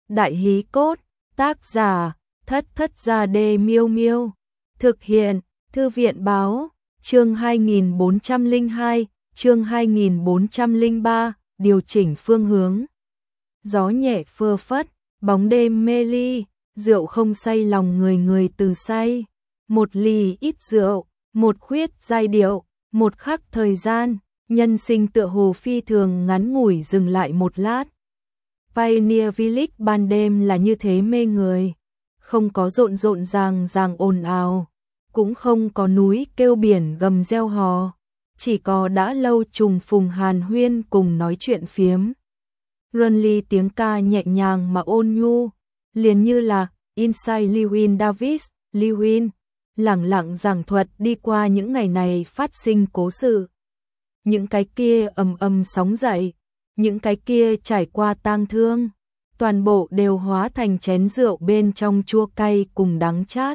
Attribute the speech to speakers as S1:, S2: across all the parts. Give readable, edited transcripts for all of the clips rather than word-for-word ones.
S1: Đại hí cốt, tác giả, Thất Thất Gia Đê Miêu Miêu. Thực hiện, Thư viện báo, chương 2402, chương 2403, điều chỉnh phương hướng. Gió nhẹ phơ phất, bóng đêm mê ly, rượu không say lòng người, người từ say. Một ly ít rượu, một khuyết giai điệu, một khắc thời gian, nhân sinh tựa hồ phi thường ngắn ngủi dừng lại một lát. Pioneer Village ban đêm là như thế mê người, không có rộn rộn ràng ràng ồn ào, cũng không có núi kêu biển gầm reo hò, chỉ có đã lâu trùng phùng hàn huyên cùng nói chuyện phiếm. Runly tiếng ca nhẹ nhàng mà ôn nhu, liền như là Inside Llewyn Davis, Llewyn lẳng lặng giảng thuật đi qua những ngày này phát sinh cố sự. Những cái kia ầm ầm sóng dậy, những cái kia trải qua tang thương, toàn bộ đều hóa thành chén rượu bên trong chua cay cùng đắng chát.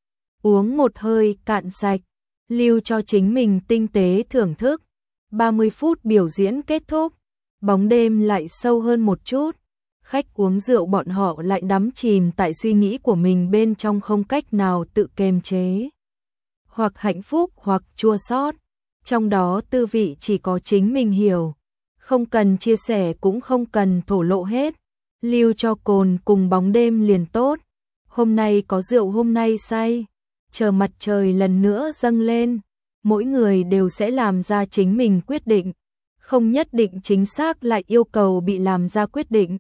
S1: Uống một hơi cạn sạch, lưu cho chính mình tinh tế thưởng thức. 30 phút biểu diễn kết thúc, bóng đêm lại sâu hơn một chút. Khách uống rượu bọn họ lại đắm chìm tại suy nghĩ của mình bên trong, không cách nào tự kiềm chế. Hoặc hạnh phúc hoặc chua xót, trong đó tư vị chỉ có chính mình hiểu. Không cần chia sẻ cũng không cần thổ lộ hết, lưu cho cồn cùng bóng đêm liền tốt. Hôm nay có rượu hôm nay say, chờ mặt trời lần nữa dâng lên, mỗi người đều sẽ làm ra chính mình quyết định, không nhất định chính xác lại yêu cầu bị làm ra quyết định.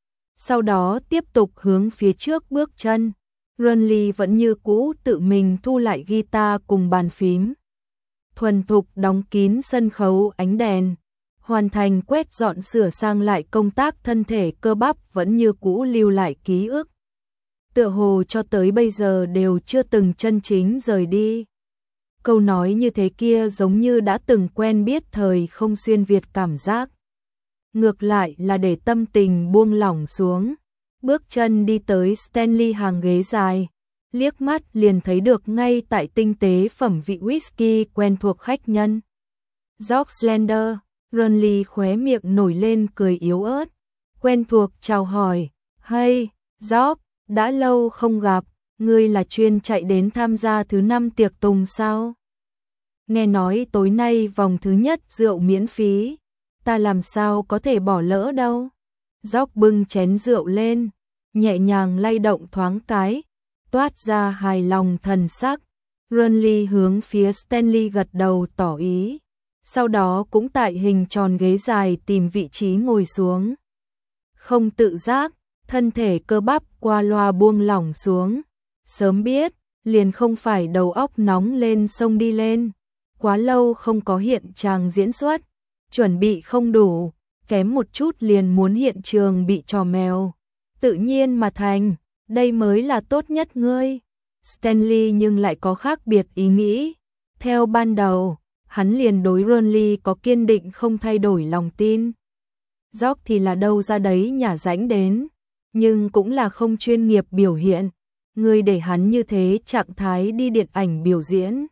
S1: Sau đó tiếp tục hướng phía trước bước chân. Runly vẫn như cũ tự mình thu lại guitar cùng bàn phím. Thuần thục đóng kín sân khấu ánh đèn, hoàn thành quét dọn sửa sang lại công tác. Thân thể cơ bắp vẫn như cũ lưu lại ký ức, tựa hồ cho tới bây giờ đều chưa từng chân chính rời đi. Câu nói như thế kia giống như đã từng quen biết thời không xuyên việt cảm giác. Ngược lại là để tâm tình buông lỏng xuống, bước chân đi tới Stanley hàng ghế dài, liếc mắt liền thấy được ngay tại tinh tế phẩm vị whisky quen thuộc khách nhân. George Slender. Runly khóe miệng nổi lên cười yếu ớt, quen thuộc chào hỏi. Hey, George, đã lâu không gặp, ngươi là chuyên chạy đến tham gia thứ 5 tiệc tùng sao? Nghe nói tối nay vòng thứ nhất rượu miễn phí, ta làm sao có thể bỏ lỡ đâu. George bưng chén rượu lên, nhẹ nhàng lay động thoáng cái, toát ra hài lòng thần sắc. Runly hướng phía Stanley gật đầu tỏ ý, sau đó cũng tại hình tròn ghế dài tìm vị trí ngồi xuống. Không tự giác, thân thể cơ bắp qua loa buông lỏng xuống. Sớm biết, liền không phải đầu óc nóng lên xông đi lên. Quá lâu không có hiện tràng diễn xuất, chuẩn bị không đủ, kém một chút liền muốn hiện trường bị trò mèo. Tự nhiên mà thành, đây mới là tốt nhất ngươi. Stanley nhưng lại có khác biệt ý nghĩ. Theo ban đầu, hắn liền đối Runly có kiên định không thay đổi lòng tin. George thì là đâu ra đấy nhả rãnh đến, nhưng cũng là không chuyên nghiệp biểu hiện. Ngươi để hắn như thế trạng thái đi điện ảnh biểu diễn,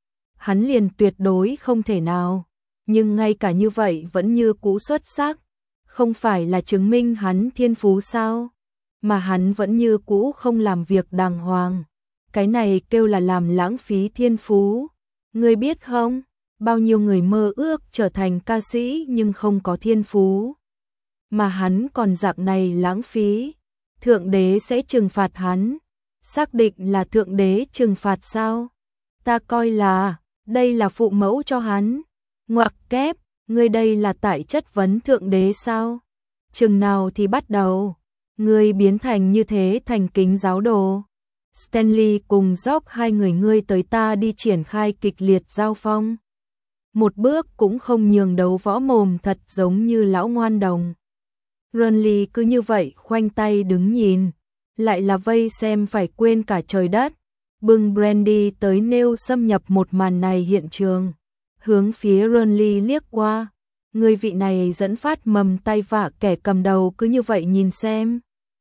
S1: hắn liền tuyệt đối không thể nào. Nhưng ngay cả như vậy vẫn như cũ xuất sắc, không phải là chứng minh hắn thiên phú sao? Mà hắn vẫn như cũ không làm việc đàng hoàng. Cái này kêu là làm lãng phí thiên phú. Ngươi biết không, bao nhiêu người mơ ước trở thành ca sĩ nhưng không có thiên phú. Mà hắn còn dạng này lãng phí, Thượng Đế sẽ trừng phạt hắn. Xác định là Thượng Đế trừng phạt sao? Ta coi là đây là phụ mẫu cho hắn. Ngoặc kép, ngươi đây là tại chất vấn Thượng Đế sao? Chừng nào thì bắt đầu ngươi biến thành như thế thành kính giáo đồ? Stanley cùng George hai người ngươi tới ta đi triển khai kịch liệt giao phong. Một bước cũng không nhường, đấu võ mồm thật giống như lão ngoan đồng. Runly cứ như vậy khoanh tay đứng nhìn, lại là vây xem phải quên cả trời đất. Bưng brandy tới nêu xâm nhập một màn này hiện trường. Hướng phía Runly liếc qua, người vị này dẫn phát mầm tay vạ kẻ cầm đầu cứ như vậy nhìn xem.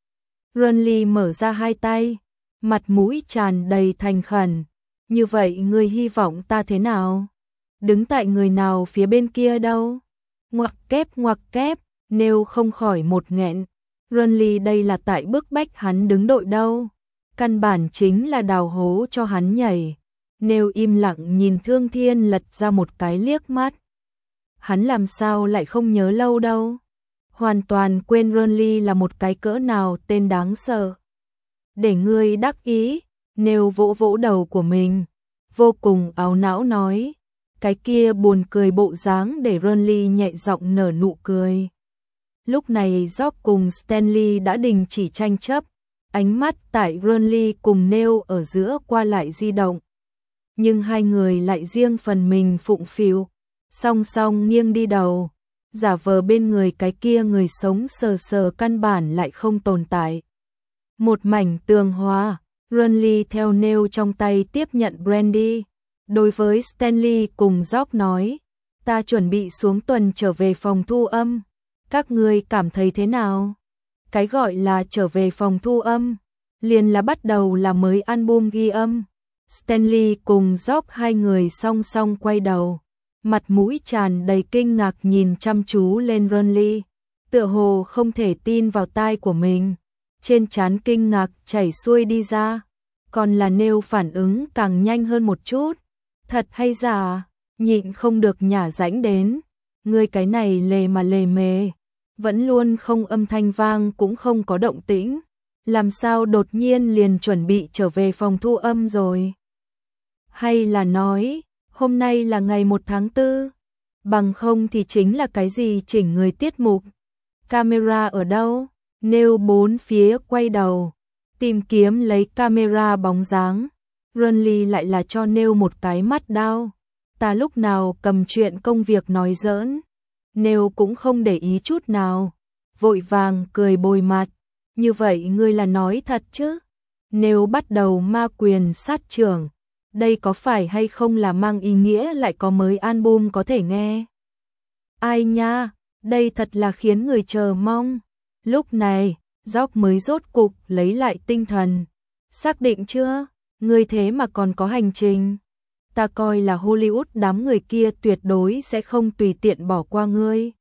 S1: Runly mở ra hai tay, mặt mũi tràn đầy thành khẩn. Như vậy ngươi hy vọng ta thế nào? Đứng tại người nào phía bên kia đâu? Ngoặc kép, nêu không khỏi một nghẹn. Ronly đây là tại bức bách hắn đứng đội đâu. Căn bản chính là đào hố cho hắn nhảy. Neil im lặng nhìn Thương Thiên lật ra một cái liếc mắt. Hắn làm sao lại không nhớ lâu đâu. Hoàn toàn quên Ronly là một cái cỡ nào tên đáng sợ. Để ngươi đắc ý, Neil vỗ vỗ đầu của mình, vô cùng áo não nói. Cái kia buồn cười bộ dáng để Ronly nhẹ giọng nở nụ cười. Lúc này Jock cùng Stanley đã đình chỉ tranh chấp, ánh mắt tại Ronly cùng Neil ở giữa qua lại di động. Nhưng hai người lại riêng phần mình phụng phịu, song song nghiêng đi đầu, giả vờ bên người cái kia người sống sờ sờ căn bản lại không tồn tại. Một mảnh tường hòa, Ronly theo Neil trong tay tiếp nhận brandy. Đối với Stanley cùng Jock nói, ta chuẩn bị xuống tuần trở về phòng thu âm. Các ngươi cảm thấy thế nào? Cái gọi là trở về phòng thu âm, liền là bắt đầu là mới album ghi âm. Stanley cùng Jock hai người song song quay đầu, mặt mũi tràn đầy kinh ngạc nhìn chăm chú lên Ronly, tựa hồ không thể tin vào tai của mình. Trên trán kinh ngạc chảy xuôi đi ra, còn là Neil phản ứng càng nhanh hơn một chút. Thật hay giả, nhịn không được nhả rãnh đến. Ngươi cái này lề mà lề mề, vẫn luôn không âm thanh vang cũng không có động tĩnh. Làm sao đột nhiên liền chuẩn bị trở về phòng thu âm rồi? Hay là nói, hôm nay là ngày 1 tháng 4, bằng không thì chính là cái gì chỉnh người tiết mục? Camera ở đâu? Neil bốn phía quay đầu, tìm kiếm lấy camera bóng dáng. Ronly lại là cho Neil một cái mắt đao. Ta lúc nào cầm chuyện công việc nói giỡn. Neil cũng không để ý chút nào, vội vàng cười bồi mặt. Như vậy ngươi là nói thật chứ? Neil bắt đầu ma quyền sát trưởng. Đây có phải hay không là mang ý nghĩa lại có mới album có thể nghe? Ai nha, đây thật là khiến người chờ mong. Lúc này, Jock mới rốt cục lấy lại tinh thần. Xác định chưa? Ngươi thế mà còn có hành trình. Ta coi là Hollywood đám người kia tuyệt đối sẽ không tùy tiện bỏ qua ngươi.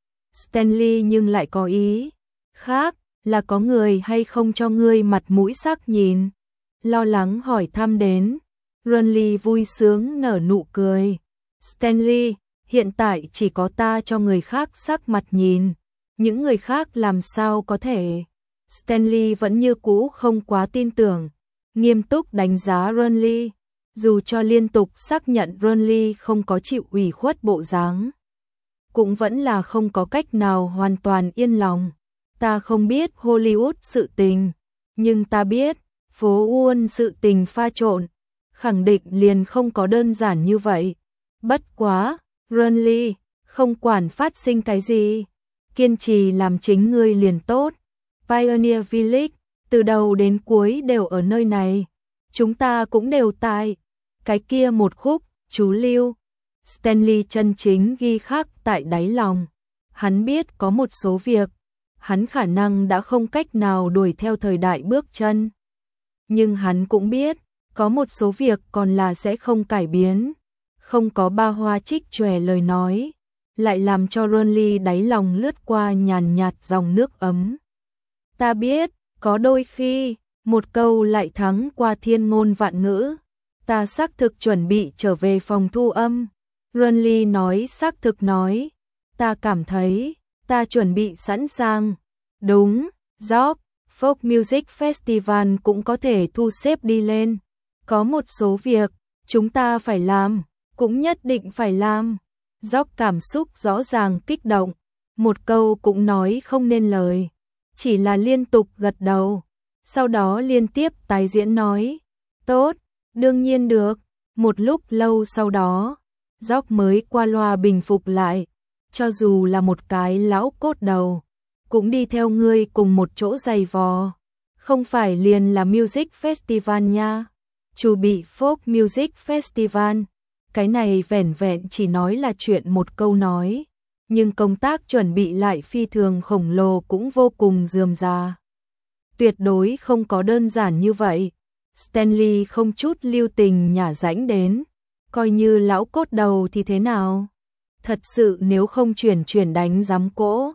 S1: Stanley nhưng lại có ý khác, là có người hay không cho ngươi mặt mũi sắc nhìn. Lo lắng hỏi thăm đến. Ronly vui sướng nở nụ cười. Stanley, hiện tại chỉ có ta cho người khác sắc mặt nhìn. Những người khác làm sao có thể? Stanley vẫn như cũ không quá tin tưởng, nghiêm túc đánh giá Ronly, dù cho liên tục xác nhận Ronly không có chịu ủy khuất bộ dáng, cũng vẫn là không có cách nào hoàn toàn yên lòng. Ta không biết Hollywood sự tình, nhưng ta biết phố Wall sự tình pha trộn, khẳng định liền không có đơn giản như vậy. Bất quá, Ronly, không quản phát sinh cái gì, kiên trì làm chính ngươi liền tốt. Pioneer Village, từ đầu đến cuối đều ở nơi này. Chúng ta cũng đều tại. Cái kia một khúc, chú Lưu. Stanley chân chính ghi khắc tại đáy lòng. Hắn biết có một số việc, hắn khả năng đã không cách nào đuổi theo thời đại bước chân. Nhưng hắn cũng biết, có một số việc còn là sẽ không cải biến. Không có ba hoa trích chòe lời nói, lại làm cho Ronly đáy lòng lướt qua nhàn nhạt dòng nước ấm. Ta biết, có đôi khi, một câu lại thắng qua thiên ngôn vạn ngữ. Ta xác thực chuẩn bị trở về phòng thu âm. Ronly nói xác thực nói. Ta cảm thấy, ta chuẩn bị sẵn sàng. Đúng, Jock, Folk Music Festival cũng có thể thu xếp đi lên. Có một số việc, chúng ta phải làm, cũng nhất định phải làm. Jock cảm xúc rõ ràng kích động, một câu cũng nói không nên lời, chỉ là liên tục gật đầu, sau đó liên tiếp tái diễn nói, tốt, đương nhiên được. Một lúc lâu sau đó, Jock mới qua loa bình phục lại, cho dù là một cái lão cốt đầu, cũng đi theo ngươi cùng một chỗ giày vò, không phải liền là Music Festival nha, chủ bị Folk Music Festival. Cái này vẻn vẹn chỉ nói là chuyện một câu nói, nhưng công tác chuẩn bị lại phi thường khổng lồ cũng vô cùng rườm rà. Tuyệt đối không có đơn giản như vậy. Stanley không chút lưu tình nhả rãnh đến, coi như lão cốt đầu thì thế nào? Thật sự nếu không chuyển đánh giám cỗ,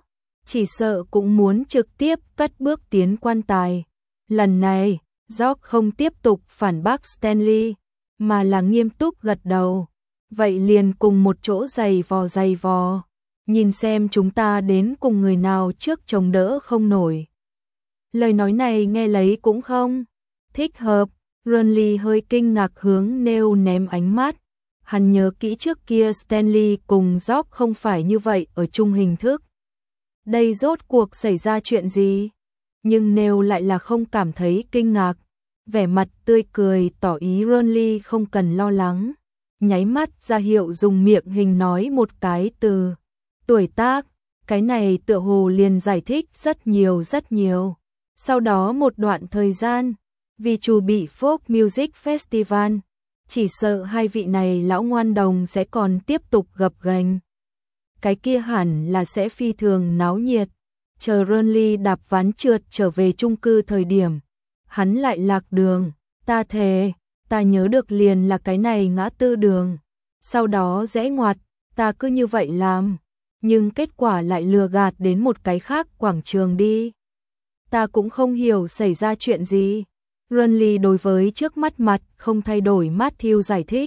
S1: chỉ sợ cũng muốn trực tiếp cất bước tiến quan tài. Lần này, George không tiếp tục phản bác Stanley, mà là nghiêm túc gật đầu. Vậy liền cùng một chỗ giày vò. Nhìn xem chúng ta đến cùng người nào trước chống đỡ không nổi. Lời nói này nghe lấy cũng không thích hợp. Renly hơi kinh ngạc hướng Neil ném ánh mắt. Hắn nhớ kỹ trước kia Stanley cùng George không phải như vậy ở chung hình thức. Đây rốt cuộc xảy ra chuyện gì? Nhưng Neil lại là không cảm thấy kinh ngạc. Vẻ mặt tươi cười tỏ ý Renly không cần lo lắng. Nháy mắt ra hiệu dùng miệng hình nói một cái từ. Tuổi tác, cái này tựa hồ liền giải thích rất nhiều. Sau đó một đoạn thời gian, vì chuẩn bị Folk Music Festival, chỉ sợ hai vị này lão ngoan đồng sẽ còn tiếp tục gập ghềnh. Cái kia hẳn là sẽ phi thường náo nhiệt. Chờ Renly đạp ván trượt trở về chung cư thời điểm, hắn lại lạc đường. Ta thề, ta nhớ được liền là cái này ngã tư đường. Sau đó rẽ ngoặt, ta cứ như vậy làm. Nhưng kết quả lại lừa gạt đến một cái khác quảng trường đi. Ta cũng không hiểu xảy ra chuyện gì. Renly đối với trước mắt mặt không thay đổi Matthew giải thích.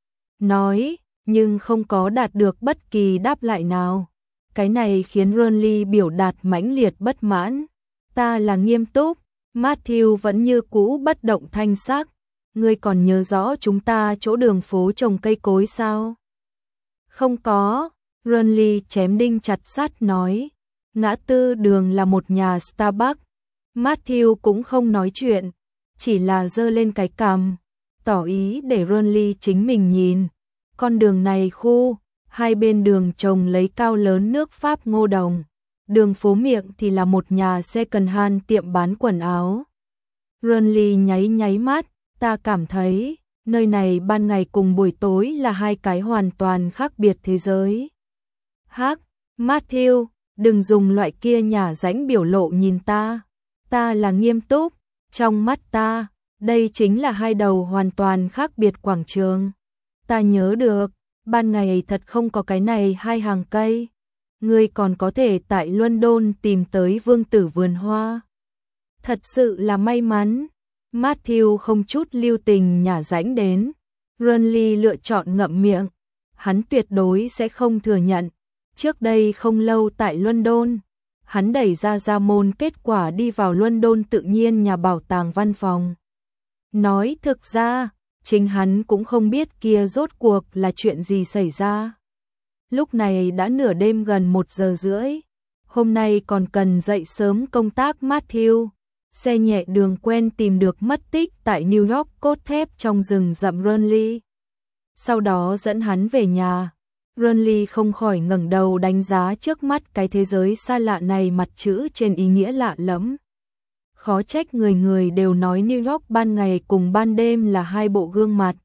S1: Nói, nhưng không có đạt được bất kỳ đáp lại nào. Cái này khiến Renly biểu đạt mãnh liệt bất mãn. Ta là nghiêm túc, Matthew vẫn như cũ bất động thanh sắc. Ngươi còn nhớ rõ chúng ta chỗ đường phố trồng cây cối sao? Không có, Renly chém đinh chặt sắt nói. Ngã tư đường là một nhà Starbucks. Matthew cũng không nói chuyện, chỉ là giơ lên cái cằm, tỏ ý để Renly chính mình nhìn. Con đường này khu, hai bên đường trồng lấy cao lớn nước Pháp ngô đồng. Đường phố miệng thì là một nhà second hand tiệm bán quần áo. Renly nháy mắt, ta cảm thấy, nơi này ban ngày cùng buổi tối là hai cái hoàn toàn khác biệt thế giới. Hắc, Matthew, đừng dùng loại kia nhả rãnh biểu lộ nhìn ta. Ta là nghiêm túc, trong mắt ta, đây chính là hai đầu hoàn toàn khác biệt quảng trường. Ta nhớ được, ban ngày thật không có cái này hai hàng cây. Ngươi còn có thể tại London tìm tới vương tử vườn hoa. Thật sự là may mắn. Matthew không chút lưu tình nhả rãnh đến. Renly lựa chọn ngậm miệng. Hắn tuyệt đối sẽ không thừa nhận. Trước đây không lâu tại London, hắn đẩy ra môn kết quả đi vào London tự nhiên nhà bảo tàng văn phòng. Nói thực ra, chính hắn cũng không biết kia rốt cuộc là chuyện gì xảy ra. Lúc này đã nửa đêm gần 1 giờ rưỡi. Hôm nay còn cần dậy sớm công tác Matthew. Xe nhẹ đường quen tìm được mất tích tại New York cốt thép trong rừng rậm Renly. Sau đó dẫn hắn về nhà. Renly không khỏi ngẩng đầu đánh giá trước mắt cái thế giới xa lạ này, mặt chữ trên ý nghĩa lạ lẫm. Khó trách người đều nói New York ban ngày cùng ban đêm là hai bộ gương mặt.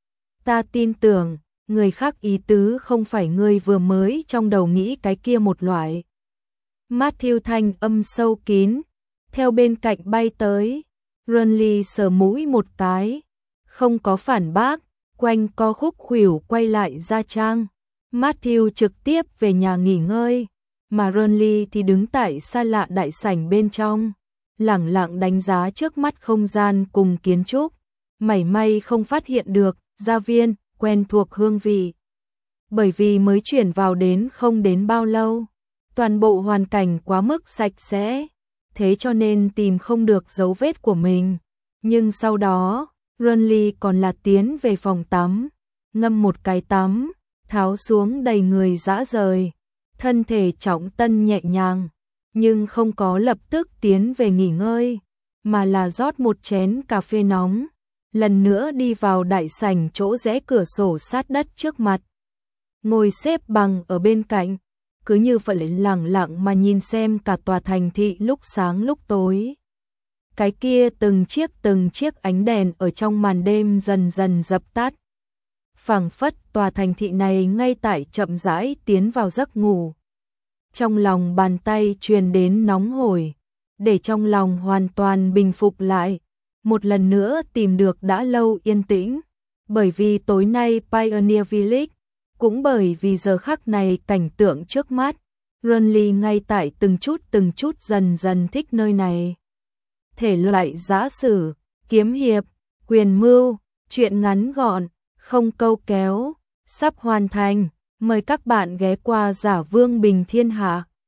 S1: Ta tin tưởng, người khác ý tứ không phải ngươi vừa mới trong đầu nghĩ cái kia một loại. Matthew thanh âm sâu kín, theo bên cạnh bay tới. Renly sờ mũi một cái, không có phản bác, quanh co khúc khuỷu quay lại ra trang. Matthew trực tiếp về nhà nghỉ ngơi, mà Renly thì đứng tại xa lạ đại sảnh bên trong, lẳng lặng đánh giá trước mắt không gian cùng kiến trúc, mảy may không phát hiện được gia viên quen thuộc hương vị. Bởi vì mới chuyển vào đến không đến bao lâu, toàn bộ hoàn cảnh quá mức sạch sẽ, thế cho nên tìm không được dấu vết của mình. Nhưng sau đó, Renly còn là tiến về phòng tắm, ngâm một cái tắm, tháo xuống đầy người dã rời, thân thể trọng tân nhẹ nhàng, nhưng không có lập tức tiến về nghỉ ngơi, mà là rót một chén cà phê nóng, lần nữa đi vào đại sảnh chỗ rẽ cửa sổ sát đất trước mặt. Ngồi xếp bằng ở bên cạnh, cứ như vậy lặng lặng mà nhìn xem cả tòa thành thị lúc sáng lúc tối. Cái kia từng chiếc ánh đèn ở trong màn đêm dần dần dập tắt. Phảng phất tòa thành thị này ngay tại chậm rãi tiến vào giấc ngủ. Trong lòng bàn tay truyền đến nóng hổi, để trong lòng hoàn toàn bình phục lại, một lần nữa tìm được đã lâu yên tĩnh. Bởi vì tối nay Pioneer Village, cũng bởi vì giờ khắc này cảnh tượng trước mắt, Runly ngay tại từng chút dần dần thích nơi này. Thể loại giã sử, kiếm hiệp, quyền mưu, truyện ngắn gọn, không câu kéo, sắp hoàn thành. Mời các bạn ghé qua Giả Vương Bình Thiên Hạ.